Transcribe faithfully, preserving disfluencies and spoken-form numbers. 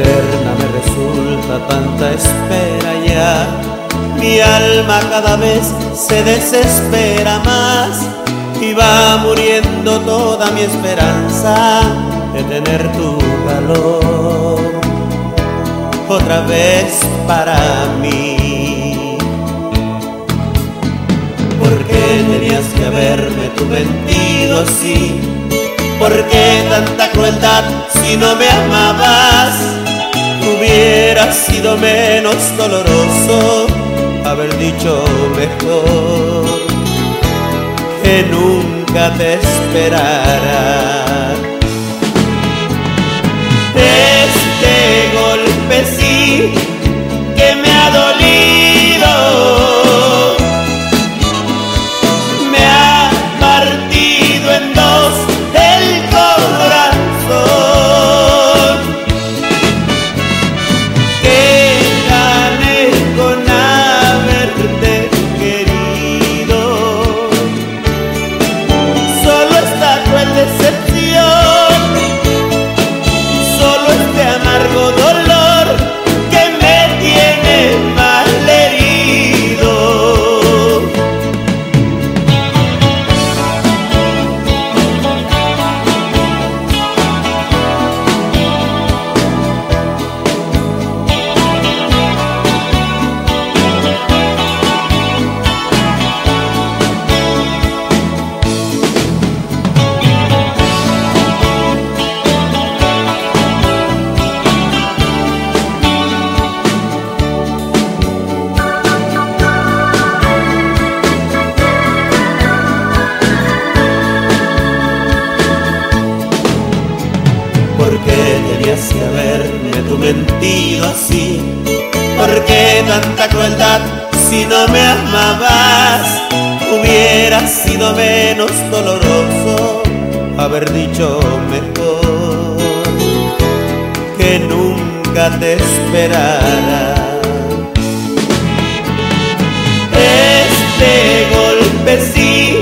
eterna me resulta tanta espera ya. Mi alma cada vez se desespera más y va muriendo toda mi esperanza de tener tu calor otra vez para mí. ¿Por qué tenías que haberme tú mentido así? ¿Por qué tanta crueldad si no me amabas? Hubiera sido menos doloroso haber dicho mejor que nunca te esperara. Este golpe sí que me ha dolido, me ha partido en dos el corazón. Que gané con haberte querido, solo esta cruel decepción, solo este amargo dolor que me tiene mal herido. ¿Por qué tenías que haberme tú mentido así? ¿Por qué tanta crueldad si no me amabas? Hubiera sido menos doloroso haber dicho mejor que nunca te esperara. Este golpe sí